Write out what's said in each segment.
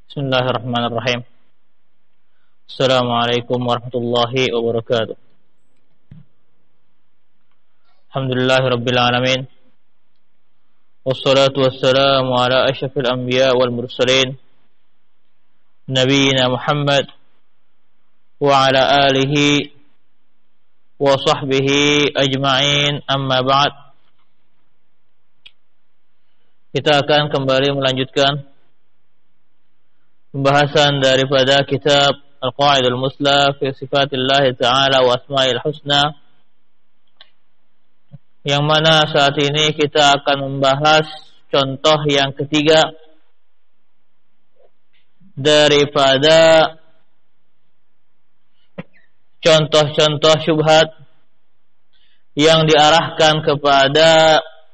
Bismillahirrahmanirrahim. Assalamualaikum warahmatullahi wabarakatuh. Alhamdulillahirabbil alamin. Wassalatu wassalamu ala asyrafil anbiya wal mursalin nabiyina Muhammad wa ala alihi wa sahbihi ajma'in, amma ba'd. Kita akan kembali melanjutkan pembahasan daripada kitab Al-Qawaidul Musla fi Sifatillah Ta'ala wa Asma'il Husna, yang mana saat ini kita akan membahas contoh yang ketiga daripada contoh-contoh syubhat yang diarahkan kepada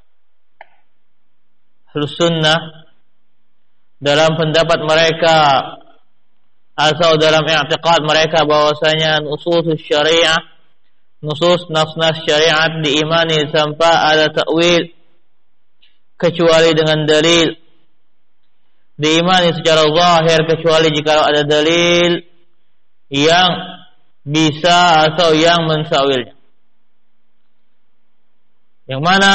Ahlus Sunnah dalam pendapat mereka atau dalam i'tiqad mereka bahwasanya nusus syariah, nusus nas-nas syariat diimani tanpa ada ta'wil kecuali dengan dalil, diimani secara zahir kecuali jika ada dalil yang bisa atau yang mensawilnya, yang mana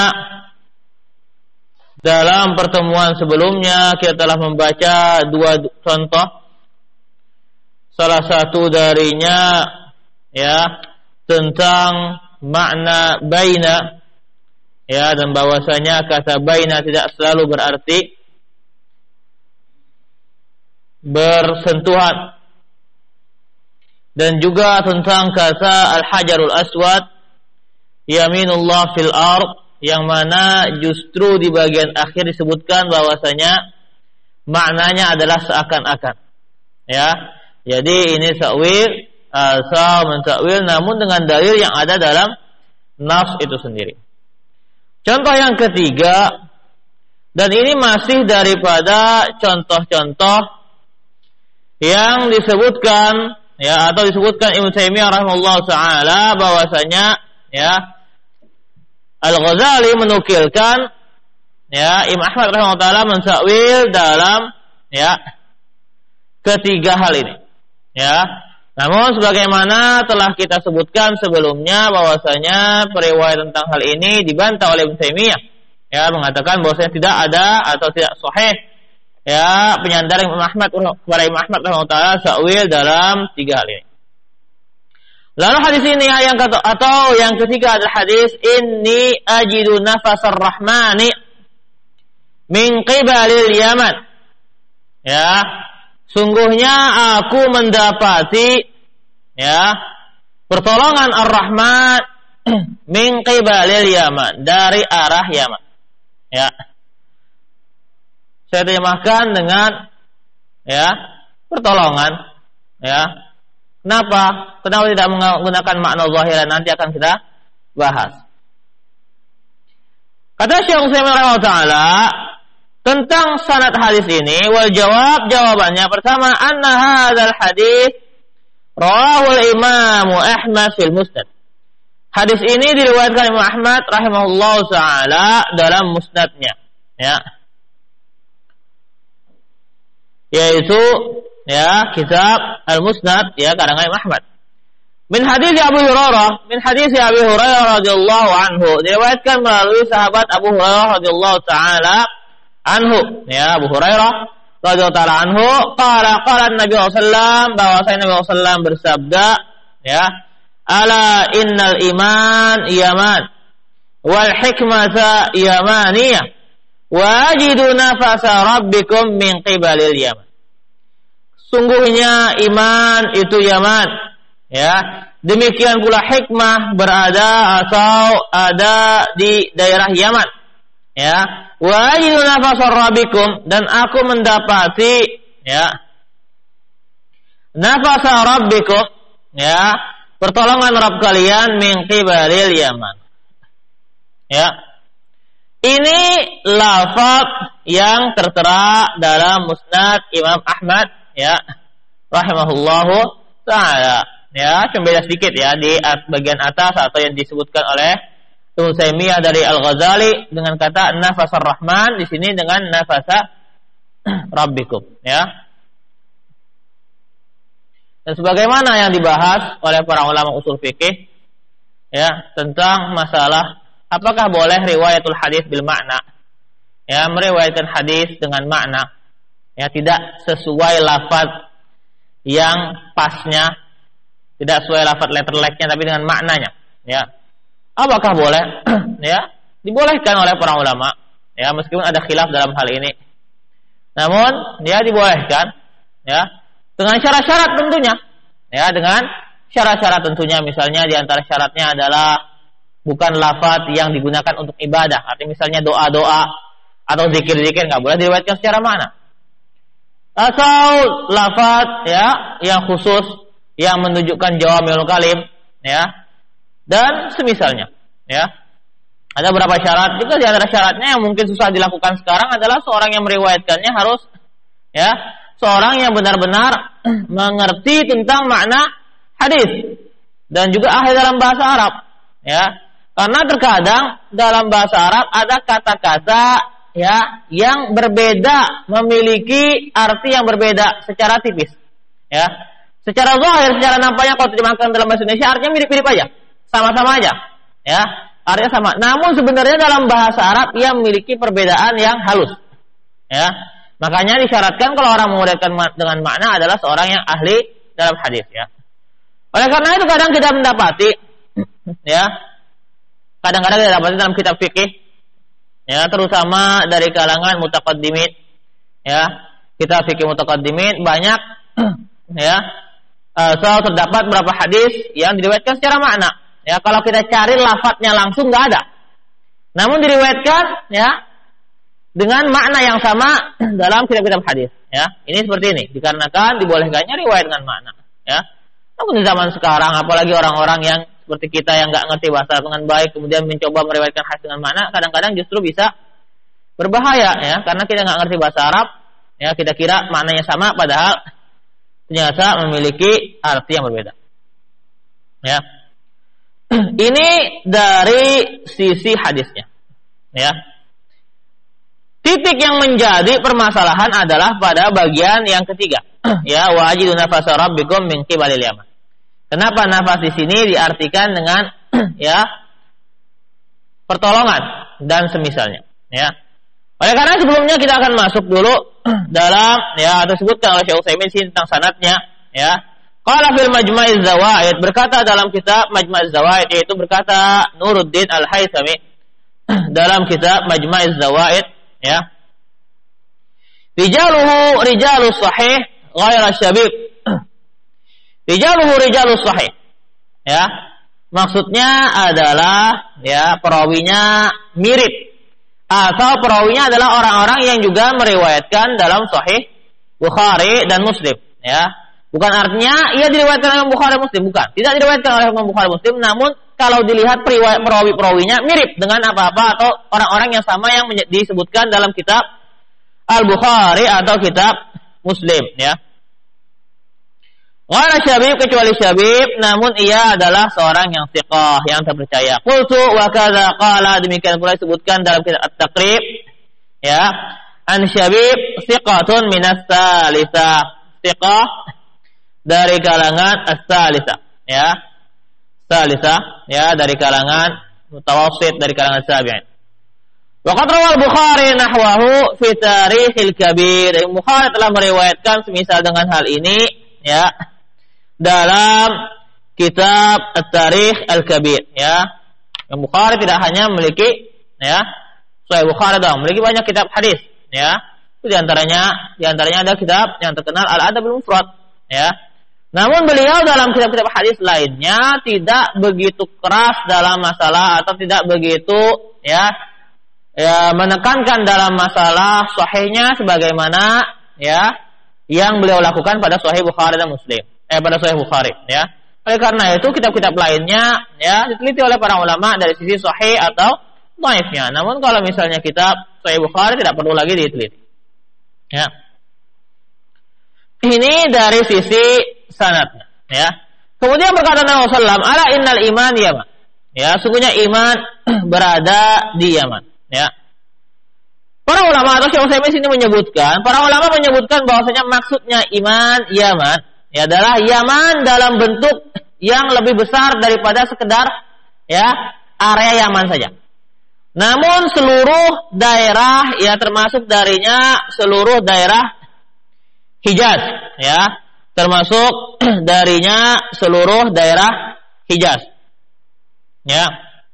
dalam pertemuan sebelumnya kita telah membaca dua contoh. Salah satu darinya tentang makna baina, dan bahwasanya kata baina tidak selalu berarti bersentuhan, dan juga tentang kata al-hajarul aswad yaminullah fil ard, yang mana justru di bagian akhir disebutkan bahwasanya maknanya adalah seakan-akan. Jadi ini ta'wil asal mentakwil, namun dengan dalil yang ada dalam nas itu sendiri. Contoh yang ketiga, dan ini masih daripada contoh-contoh yang disebutkan atau disebutkan Ibnu Taimiyah rahimahullahu taala bahwasanya Al-Ghazali menukilkan Imam Ahmad rahimahullah ta'ala mensakwil dalam ketiga hal ini. Namun sebagaimana telah kita sebutkan sebelumnya bahwasanya periwayat tentang hal ini dibantah oleh Ibnu Taimiyah, mengatakan bahwasanya tidak ada atau tidak sahih penyandar Imam Ahmad kepada Imam Ahmad rahimahullah ta'ala sakwil dalam tiga hal ini. Lalu hadis ini atau yang ketiga adalah hadis inni ajidu nafasar rahmani min qibalil Yaman. Sungguhnya aku mendapati pertolongan Ar-Rahman min qibalil Yaman, dari arah Yaman. Saya terjemahkan dengan pertolongan. Kenapa tidak menggunakan makna zahiran? Nanti akan kita bahas. Kata Syekh Utsaimin rahimahullah taala tentang sanad hadis ini, wal jawabannya pertama, anna hadzal hadis rawahu Imam Ahmad fil Musnad. Hadis ini diriwayatkan Imam Ahmad rahimahullah taala dalam musnadnya, yaitu kitab Al-Musnad karangan Imam Ahmad. Min hadis Abi Hurairah radhiyallahu anhu, diriwayatkan melalui sahabat Abu Hurairah radhiyallahu taala anhu. Abu Hurairah radhiyallahu taala anhu qala Nabi sallallahu alaihi wasallam, bahwasanya Nabi sallallahu alaihi wasallam bersabda, ala innal iman yaman wal hikmata yamaniyah wajidu nafasa rabbikum min qibalil Yaman. Sungguhnya iman itu Yaman, demikian pula hikmah berada atau ada di daerah Yaman, wajidu nafasa rabbikum, dan aku mendapati nafasa rabbikum, pertolongan Rabb kalian min qibalil Yaman. Ini lafaz yang tertera dalam Musnad Imam Ahmad rahimahullahu ta'ala. Cuma beda sedikit di bagian atas atau yang disebutkan oleh Ibnu Taimiyah dari Al-Ghazali dengan kata nafasar rahman, di sini dengan nafasa rabbikum. Dan sebagaimana yang dibahas oleh para ulama usul fikih ya tentang masalah apakah boleh riwayatul hadis bil makna, ya meriwayatkan hadis dengan makna, ya tidak sesuai lafaz yang pasnya, tidak sesuai lafaz letterleknya tapi dengan maknanya, ya apakah boleh? Ya dibolehkan oleh para ulama, ya meskipun ada khilaf dalam hal ini, namun dia dibolehkan, ya dengan syarat-syarat tentunya, ya dengan syarat-syarat tentunya. Misalnya di antara syaratnya adalah bukan lafaz yang digunakan untuk ibadah, artinya misalnya doa-doa atau zikir-zikir nggak boleh diriwayatkan secara makna, atau lafaz ya yang khusus yang menunjukkan jawami'ul kalim, ya dan semisalnya, ya ada beberapa syarat juga. Di antara syaratnya yang mungkin susah dilakukan sekarang adalah seorang yang meriwayatkannya harus ya seorang yang benar-benar mengerti tentang makna hadis dan juga ahli dalam bahasa Arab, ya karena terkadang dalam bahasa Arab ada kata-kata ya yang berbeda, memiliki arti yang berbeda secara tipis, ya secara zahir, secara nampaknya kalau terjemahkan dalam bahasa Indonesia artinya mirip-mirip aja, sama-sama aja, ya artinya sama. Namun sebenarnya dalam bahasa Arab ia memiliki perbedaan yang halus, ya makanya disyaratkan kalau orang menguraikan dengan makna adalah seorang yang ahli dalam hadis, ya. Oleh karena itu kadang kita mendapati, ya kadang-kadang kita dapati dalam kitab fikih, ya terutama dari kalangan mutaqaddimin, ya kitab fikih mutaqaddimin banyak, ya selalu terdapat beberapa hadis yang diriwayatkan secara makna. Ya kalau kita cari lafadznya langsung nggak ada, namun diriwayatkan ya dengan makna yang sama dalam kitab-kitab hadis. Ya ini seperti ini dikarenakan dibolehkannya riwayat dengan makna. Ya namun di zaman sekarang apalagi orang-orang yang seperti kita yang nggak ngerti bahasa dengan baik kemudian mencoba meriwayatkan hadis dengan makna, kadang-kadang justru bisa berbahaya, ya karena kita nggak ngerti bahasa Arab, ya kita kira maknanya sama padahal ternyata memiliki arti yang berbeda. Ya. Ini dari sisi hadisnya, ya. Titik yang menjadi permasalahan adalah pada bagian yang ketiga, ya wa ajidu nafasa rabbikum min qibalil yaman. Kenapa nafas di sini diartikan dengan ya pertolongan dan semisalnya, ya. Oleh karena sebelumnya kita akan masuk dulu dalam ya disebutkan oleh Syekh Utsaimin tentang sanadnya, ya. Qala fil Majma'iz Zawaid, berkata dalam kitab Majma'iz Zawaid, yaitu berkata Nuruddin Al-Haythami dalam kitab Majma'iz Zawaid, ya. Rijaluhu rijalus sahih ghaira syabib. Rijaluhu rijalus sahih. Ya. Maksudnya adalah ya perawinya mirip atau perawinya adalah orang-orang yang juga meriwayatkan dalam Sahih Bukhari dan Muslim, ya. Bukan artinya ia diriwayatkan oleh Bukhari Muslim, bukan. Tidak diriwayatkan oleh Bukhari Muslim, namun kalau dilihat perawi-perawinya mirip dengan apa-apa atau orang-orang yang sama yang disebutkan dalam kitab Al-Bukhari atau kitab Muslim, ya. Wala syabib, kecuali syabib, namun ia adalah seorang yang thiqah, yang terpercaya. Qultu wa kadza qala, demikian pula disebutkan dalam kitab At-Taqrib, ya. An syabib thiqatun minas salisa, thiqah dari kalangan as-salisa, ya. Salisa, ya, dari kalangan mutawassit, dari kalangan tabi'in. Wa qad rawal Bukhari nahwahu fi Tarikhil Kabir. Bukhari telah meriwayatkan semisal dengan hal ini, ya, dalam kitab At-Tarikh Al-Kabir, ya. Yang Bukhari tidak hanya memiliki, ya, Sahih Bukhari doang, memiliki banyak kitab hadis, ya. Itu diantaranya ada kitab yang terkenal Al-Adabul Mufrad, ya. Namun beliau dalam kitab-kitab hadis lainnya tidak begitu keras dalam masalah atau tidak begitu ya menekankan dalam masalah sahihnya sebagaimana ya yang beliau lakukan pada Sahih Bukhari dan Muslim, pada Sahih Bukhari, ya. Oleh karena itu kitab-kitab lainnya ya diteliti oleh para ulama dari sisi sahih atau dhaifnya. Namun kalau misalnya kitab Sahih Bukhari tidak perlu lagi diteliti. Ya. Ini dari sisi sanadnya, ya. Kemudian berkata Nabi sallallahu alaihi wasallam, "Ala innal iman yaman." Ya, sungguhnya iman berada di Yaman, ya. Para ulama atau Syekh Utsaimin sini menyebutkan, para ulama menyebutkan bahwasanya maksudnya iman Yaman, ya adalah Yaman dalam bentuk yang lebih besar daripada sekedar ya area Yaman saja. Namun seluruh daerah ya termasuk darinya seluruh daerah Hijaz ya, termasuk darinya seluruh daerah Hijaz. Ya.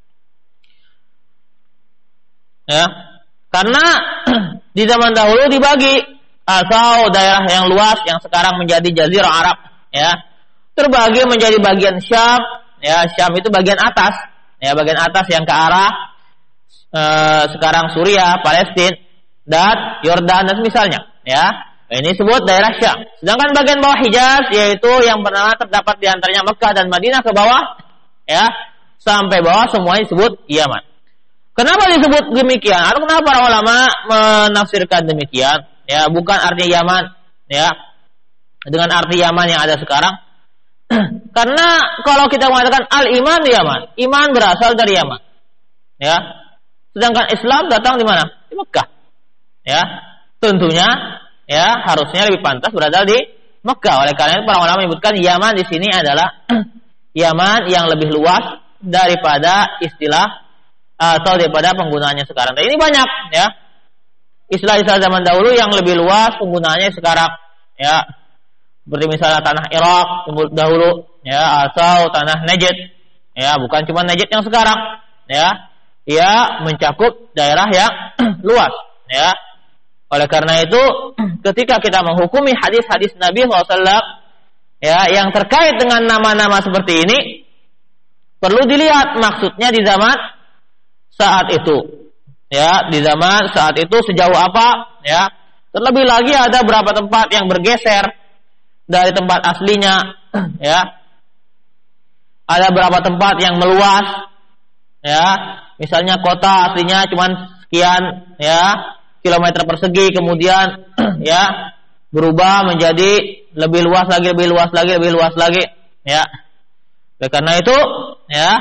Ya. Karena di zaman dahulu dibagi atau daerah yang luas yang sekarang menjadi Jazirah Arab ya, terbagi menjadi bagian Syam, ya Syam itu bagian atas, ya bagian atas yang ke arah sekarang Suriah, Palestina dan Yordan dan misalnya, ya. Ini disebut daerah Syam. Sedangkan bagian bawah Hijaz yaitu yang pernah terdapat di antaranya Mekah dan Madinah ke bawah, ya, sampai bawah semuanya disebut Yaman. Kenapa disebut demikian? Atau kenapa para ulama menafsirkan demikian? Ya, bukan artinya Yaman, ya, dengan arti Yaman yang ada sekarang. Karena kalau kita mengatakan al-iman di Yaman, iman berasal dari Yaman, ya. Sedangkan Islam datang di mana? Di Mekah, ya. Tentunya, ya, harusnya lebih pantas berada di Mekah. Oleh karena itu para ulama menyebutkan Yaman di sini adalah Yaman yang lebih luas daripada istilah atau daripada penggunaannya sekarang. Dan ini banyak, ya. Istilah-istilah zaman dahulu yang lebih luas penggunaannya sekarang, ya. Seperti misalnya tanah Irak dahulu, ya, atau tanah Najd, ya, bukan cuma Najd yang sekarang, ya. Ia mencakup daerah yang luas, ya. Oleh karena itu, ketika kita menghukumi hadis-hadis Nabi SAW, ya, yang terkait dengan nama-nama seperti ini, perlu dilihat maksudnya di zaman saat itu, ya, di zaman saat itu sejauh apa, ya. Terlebih lagi ada beberapa tempat yang bergeser dari tempat aslinya, ya. Ada beberapa tempat yang meluas, ya. Misalnya kota aslinya cuma sekian, ya, kilometer persegi, kemudian ya berubah menjadi lebih luas lagi, lebih luas lagi, lebih luas lagi, ya. Oleh karena itu, ya,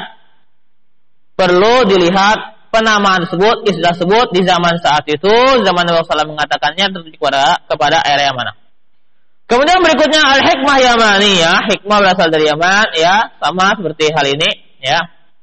perlu dilihat penamaan tersebut, istilah tersebut di zaman saat itu, zaman Nabi SAW mengatakannya tertuju kepada area mana. Kemudian berikutnya al-hikmah yamaniyah, hikmah berasal dari Yaman, ya, sama seperti hal ini, ya.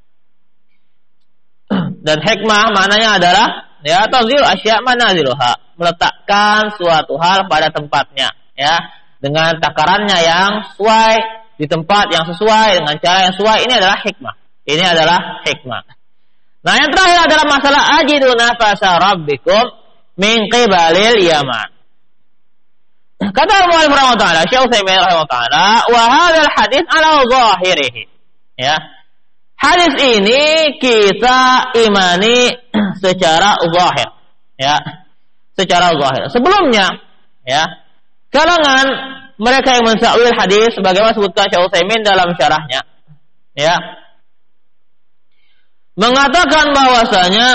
Dan hikmah maknanya adalah, ya, tanzil asya' manaziluha, meletakkan suatu hal pada tempatnya, ya, dengan takarannya yang sesuai, di tempat yang sesuai, dengan cara yang sesuai. Ini adalah hikmah. Ini adalah hikmah. Nah, yang terakhir adalah masalah ajidu nafasa rabbikum min qibalil Yaman. Kata al-mu'allif rahimahullah, Syekh Utsaimin rahimahullah, wa hadzal hadits ala zahirihi. Ya. Hadis ini kita imani secara zahir, ya, secara zahir. Sebelumnya, ya, kalangan mereka yang mensakwil hadis, sebagaimana sebutkan Syekh Utsaimin dalam syarahnya, ya, mengatakan bahwasanya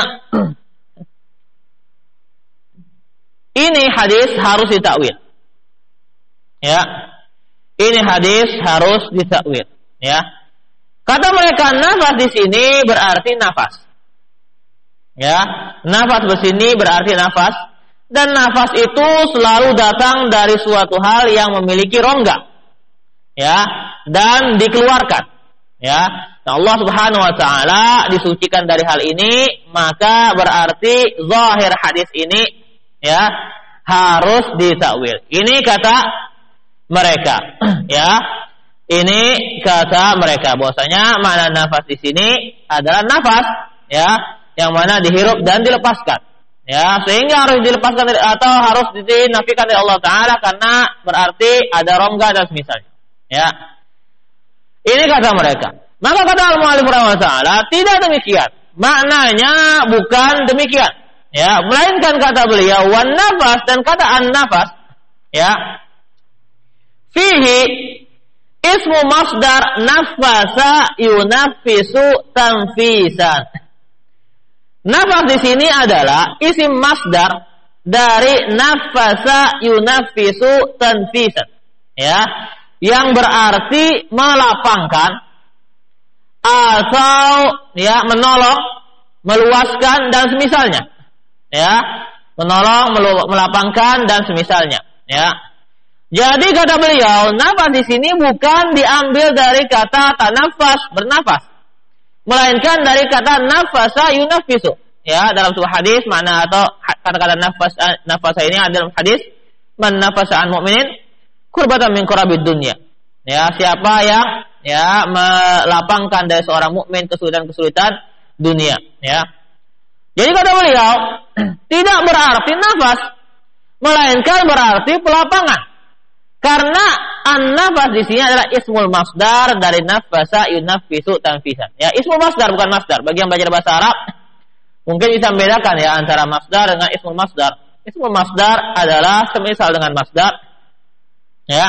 ini hadis harus ditakwil, ya, ini hadis harus ditakwil, ya. Kata mereka nafas di sini berarti nafas. Ya, nafas di sini berarti nafas, dan nafas itu selalu datang dari suatu hal yang memiliki rongga. Ya, dan dikeluarkan. Ya. Nah, Allah Subhanahu wa taala disucikan dari hal ini, maka berarti zahir hadis ini, ya, harus ditakwil. Ini kata mereka, ya. Ini kata mereka bahwasanya makna nafas di sini adalah nafas, ya, yang mana dihirup dan dilepaskan, ya, sehingga harus dilepaskan atau harus dinafikan dari Allah Taala karena berarti ada rongga dan semisalnya, ya. Ini kata mereka. Maka kata al-mu'allif rahimahullah, tidak demikian. Maknanya bukan demikian, ya, melainkan kata beliau wan nafas, dan kata an-nafas, ya, fihi ismu masdar nafasa yunaffisu tanfisan. Nafas di sini adalah isim masdar dari nafasa yunaffisu tanfisan, ya, yang berarti melapangkan atau, ya, menolong, meluaskan dan semisalnya, ya, menolong, melapangkan dan semisalnya, ya. Jadi kata beliau, nafas di sini bukan diambil dari kata tanafas, bernafas, melainkan dari kata nafasa yunafisu. Ya, dalam sebuah hadis makna atau kata-kata nafasa ini adalah hadis man nafasa an mu'minin kurbatan min kurabid dunya. Ya, siapa yang melapangkan dari seorang mukmin kesulitan-kesulitan dunia, ya. Jadi kata beliau, tidak berarti nafas, melainkan berarti pelapangan. Karena an-nafas di sini adalah ismul masdar dari nafasa yunafisu tanfisan. Ya, ismul masdar bukan masdar. Bagi yang belajar bahasa Arab mungkin bisa membedakan ya antara masdar dengan ismul masdar. Ismul masdar adalah semisal dengan masdar, ya.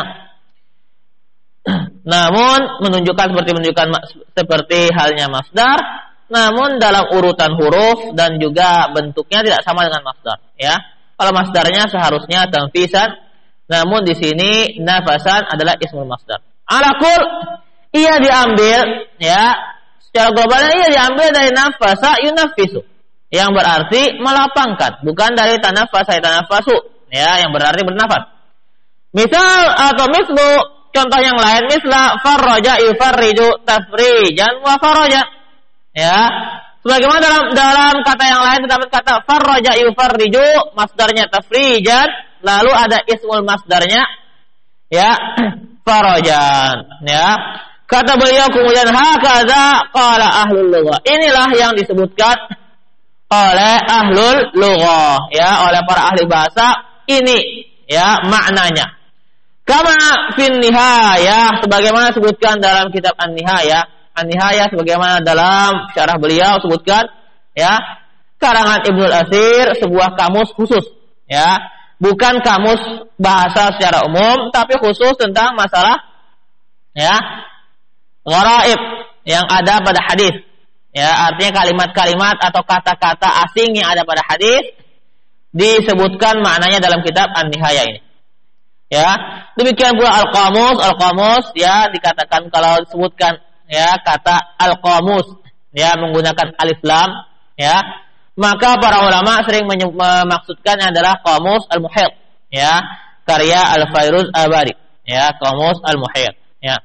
Namun menunjukkan seperti halnya masdar, namun dalam urutan huruf dan juga bentuknya tidak sama dengan masdar, ya. Kalau masdarnya seharusnya tanfisan, namun di sini nafasan adalah ismul masdar. Alakul ia diambil, ya, secara globalnya ia diambil dari nafasa yunafisu, yang berarti melapangkan, bukan dari tanafasa yatanafasu, ya, yang berarti bernafas. Misal atau mislu, contoh yang lain, misla farraja yufarriju tafrijan wa farraja, ya. Sebagaimana dalam kata yang lain terdapat kata farraja yufarriju, masdarnya tafrijan, lalu ada ismul masdarnya, ya, farajan, ya. Kata beliau kemudian hakaza qala ahlul lughah. Inilah yang disebutkan oleh ahlul lughah, ya, oleh para ahli bahasa. Ini, ya, maknanya. Kama fin nihayah, sebagaimana disebutkan dalam kitab An-Nihayah. An-Nihayah sebagaimana dalam syarah beliau sebutkan, ya, karangan Ibnul Asir, sebuah kamus khusus, ya. Bukan kamus bahasa secara umum, tapi khusus tentang masalah, ya, gharaib yang ada pada hadis. Ya, artinya kalimat-kalimat atau kata-kata asing yang ada pada hadis disebutkan maknanya dalam kitab An-Nihayah ini. Ya, demikian pula al-qamus, ya, dikatakan kalau disebutkan, ya, kata al-qamus, ya, menggunakan alif lam, ya, maka para ulama sering memaksudkan adalah Qamus Al-Muhit, ya, karya Al-Fairuz Abadi, ya, Qamus Al-Muhit, ya.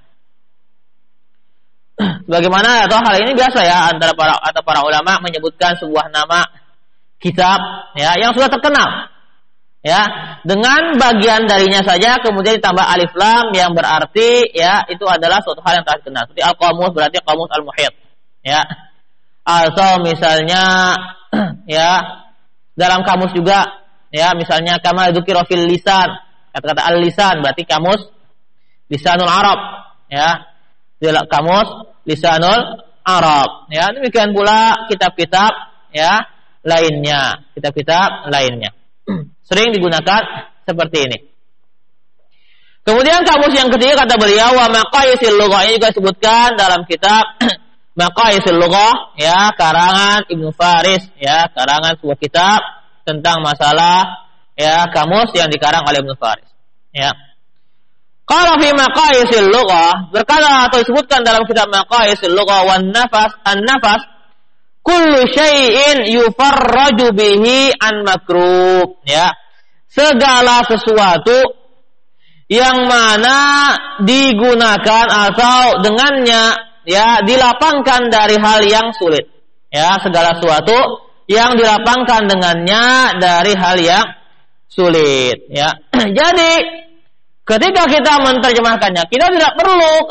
Bagaimana atau hal ini biasa, ya, antara para ulama menyebutkan sebuah nama kitab, ya, yang sudah terkenal, ya, dengan bagian darinya saja kemudian ditambah alif lam yang berarti, ya, itu adalah suatu hal yang terkenal. Seperti Al-Qamus berarti Qamus Al-Muhit, ya. Atau misalnya, ya, dalam kamus juga, ya, misalnya kama dzukira fil lisan, kata-kata al-lisan berarti kamus lisanul Arab, ya, dalam kamus lisanul Arab, ya. Demikian pula kitab-kitab, ya, lainnya, kitab-kitab lainnya sering digunakan seperti ini. Kemudian kamus yang ketiga kata beliau wa maqayisil lughah, ini juga disebutkan dalam kitab Maqayisul Lughah, ya, karangan Ibnu Faris, ya, karangan sebuah kitab tentang masalah, ya, kamus yang dikarang oleh Ibnu Faris, ya. Qala fi Maqayisul Lughah, berkata atau disebutkan dalam kitab Maqayisul Lughah wan nafas, an-nafas kullu syai'in yufarraju bihi an makruh, ya. Segala sesuatu yang mana digunakan atau dengannya, ya, dilapangkan dari hal yang sulit, ya, segala sesuatu yang dilapangkan dengannya dari hal yang sulit, ya. Jadi ketika kita menerjemahkannya, kita tidak perlu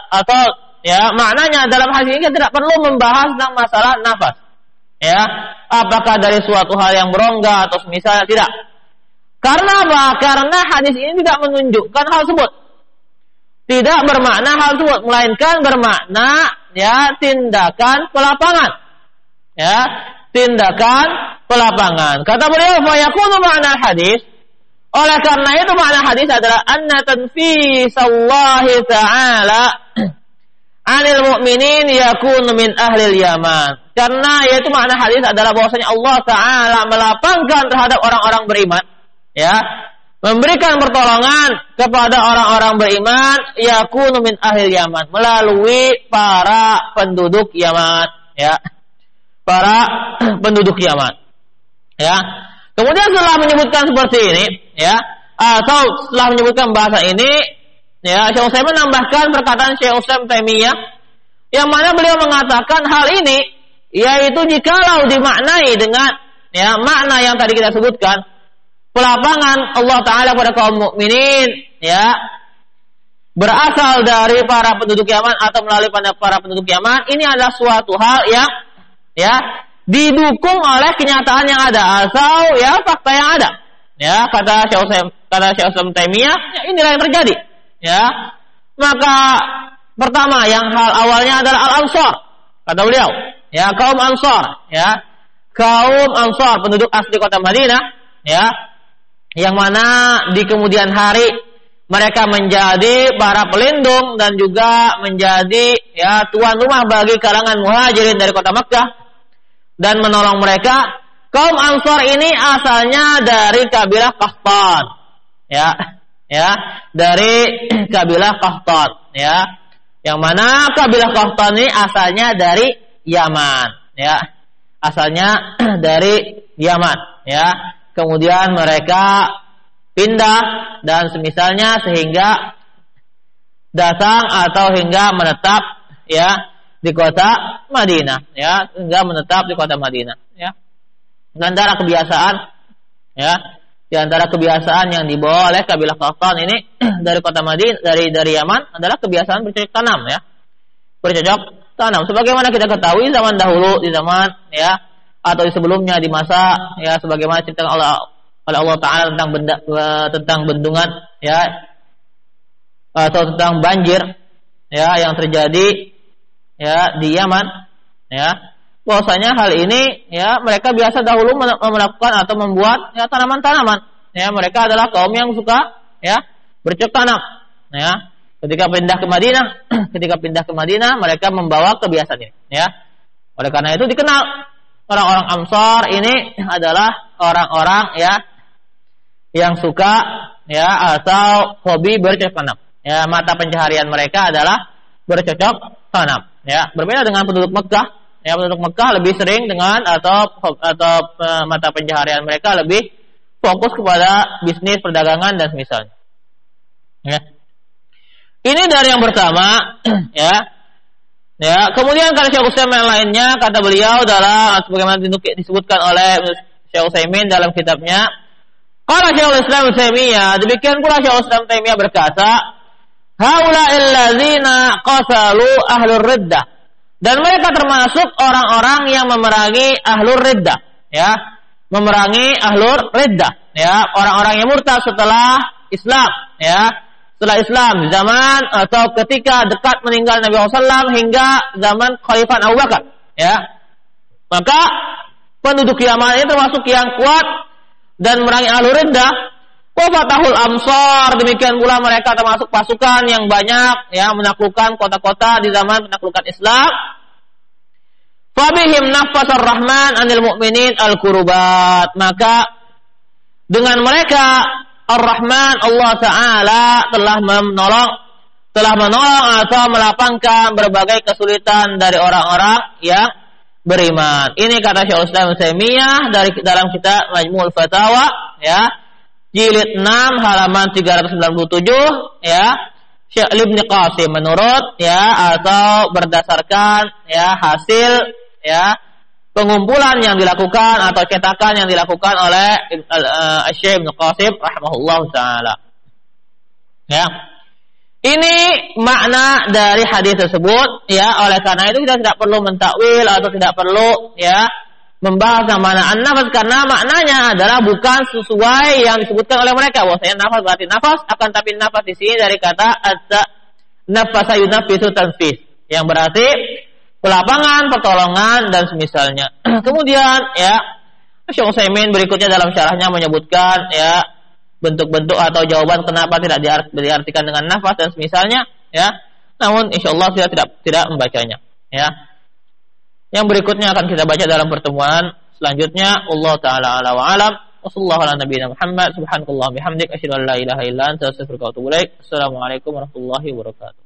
maknanya dalam hadis ini kita tidak perlu membahas tentang masalah nafas, ya, apakah dari suatu hal yang berongga atau misalnya tidak. Karena apa? Karena hadis ini tidak menunjukkan hal tersebut. Tidak bermakna hal tersebut, melainkan bermakna, ya, tindakan pelapangan, ya, tindakan pelapangan. Kata beliau, fa yakunu ma'na hadis. Oleh karena itu makna hadis adalah anna tanfisallahi ta'ala 'anil mu'minin yakunu min ahlil Yaman. Karena yaitu makna hadis adalah bahwasanya Allah Ta'ala melapangkan terhadap orang-orang beriman, ya, memberikan pertolongan kepada orang-orang beriman yakunu min ahlil Yaman, melalui para penduduk Yaman, ya, para penduduk Yaman, ya. Kemudian setelah menyebutkan seperti ini, ya, atau setelah menyebutkan bahasa ini, ya, Syekh Utsaimin menambahkan perkataan Syekh Utsaimin Taimiyah yang mana beliau mengatakan hal ini yaitu jikalau dimaknai dengan ya makna yang tadi kita sebutkan, pelapangan Allah Ta'ala pada kaum mukminin ya berasal dari para penduduk Yaman atau melalui para penduduk Yaman, ini adalah suatu hal yang ya didukung oleh kenyataan yang ada atau ya fakta yang ada. Ya, kata Syekh Utsaimin Taimiyah, ya, inilah yang terjadi. Ya. Maka pertama yang hal awalnya adalah Al-Ansar, kata beliau. Ya, kaum Ansar, ya. Kaum Ansar penduduk asli kota Madinah, ya. Yang mana di kemudian hari mereka menjadi para pelindung dan juga menjadi ya tuan rumah bagi kalangan muhajirin dari kota Makkah dan menolong mereka. Kaum Ansar ini asalnya dari kabilah Qahtan. Ya. Ya, dari kabilah Qahtan, ya. Yang mana kabilah Qahtan ini asalnya dari Yaman, ya. Asalnya dari Yaman, ya. Kemudian mereka pindah dan semisalnya sehingga datang atau hingga menetap ya di kota Madinah, ya, hingga menetap di kota Madinah, ya. Di antara kebiasaan, ya, di antara kebiasaan yang dibawa oleh kabilah Qahtan ini dari kota Madinah, dari Yaman adalah kebiasaan bercocok tanam, ya, bercocok tanam. Sebagaimana kita ketahui zaman dahulu, di zaman ya atau di sebelumnya di masa ya sebagaimana cerita oleh Allah Ta'ala tentang bendungan, ya, atau tentang banjir, ya, yang terjadi ya di Yaman, ya. Bahwasanya hal ini ya mereka biasa dahulu melakukan atau membuat ya tanaman-tanaman. Ya, mereka adalah kaum yang suka ya bercocok tanam. Ya, ketika pindah ke Madinah, mereka membawa kebiasaan ini. Ya, oleh karena itu dikenal orang-orang Ansar ini adalah orang-orang ya yang suka ya atau hobi bercocok tanam. Ya, mata pencaharian mereka adalah bercocok tanam. Ya, berbeda dengan penduduk Mekah. Ya, penduduk Mekah lebih sering dengan atau mata pencaharian mereka lebih fokus kepada bisnis perdagangan dan semisalnya. Ya. Ini dari yang pertama, ya. Ya, kemudian kata Syekh Utsaimin yang lainnya, kata beliau dalam sebagaimana disebutkan oleh Syekh Utsaimin dalam kitabnya, qala Syekh Islam Taimiyah, demikian pula Syekh Islam Taimiyah berkata, haula'il ladzina qatalu ahlur riddah. Dan mereka termasuk orang-orang yang memerangi ahlur riddah, ya, memerangi ahlur riddah, ya, orang-orang yang murtad setelah Islam, ya, setelah Islam di zaman atau ketika dekat meninggal Nabi SAW hingga zaman Khalifah Abu Bakar, ya. Maka penduduk Yaman ini termasuk yang kuat dan memerangi ahlur riddah. Wa fatahul Amsar, demikian pula mereka termasuk pasukan yang banyak ya menaklukkan kota-kota di zaman penaklukan Islam. Fabihim nafasar rahman anil mu'minin al-kurubat, maka dengan mereka Ar-Rahman Allah Ta'ala telah menolong atau melapangkan berbagai kesulitan dari orang-orang yang beriman. Ini kata Syekh Islam Taimiyah dalam kitab Majmu'ul Fatawa, ya, jilid 6 halaman 397, ya, Syekh Ibnu Qasim menurut ya atau berdasarkan ya hasil ya pengumpulan yang dilakukan atau cetakan yang dilakukan oleh Syekh Ibnu Qasim rahimahullahu taala. Ya. Ini makna dari hadis tersebut, ya. Oleh karena itu kita tidak perlu mentakwil atau tidak perlu ya membahas yang mana an-nafas, karena maknanya adalah bukan sesuai yang disebutkan oleh mereka. Bahwasanya nafas berarti nafas, akan tapi nafas di sini dari kata nafasa yunafisu tanfis, yang berarti pelapangan, pertolongan dan semisalnya. Kemudian ya Syekh Utsaimin berikutnya dalam syarahnya menyebutkan ya bentuk-bentuk atau jawaban kenapa tidak diartikan dengan nafas dan semisalnya, ya. Namun insyaallah kita tidak membacanya, ya. Yang berikutnya akan kita baca dalam pertemuan selanjutnya. Allah taala ala wa alam. Wassallallahu ala nabiyina Muhammad subhanallahi bihamdik asyhadu an la ilaha illa anta astaghfiruka wa atubu ilaik. Assalamualaikum warahmatullahi wabarakatuh.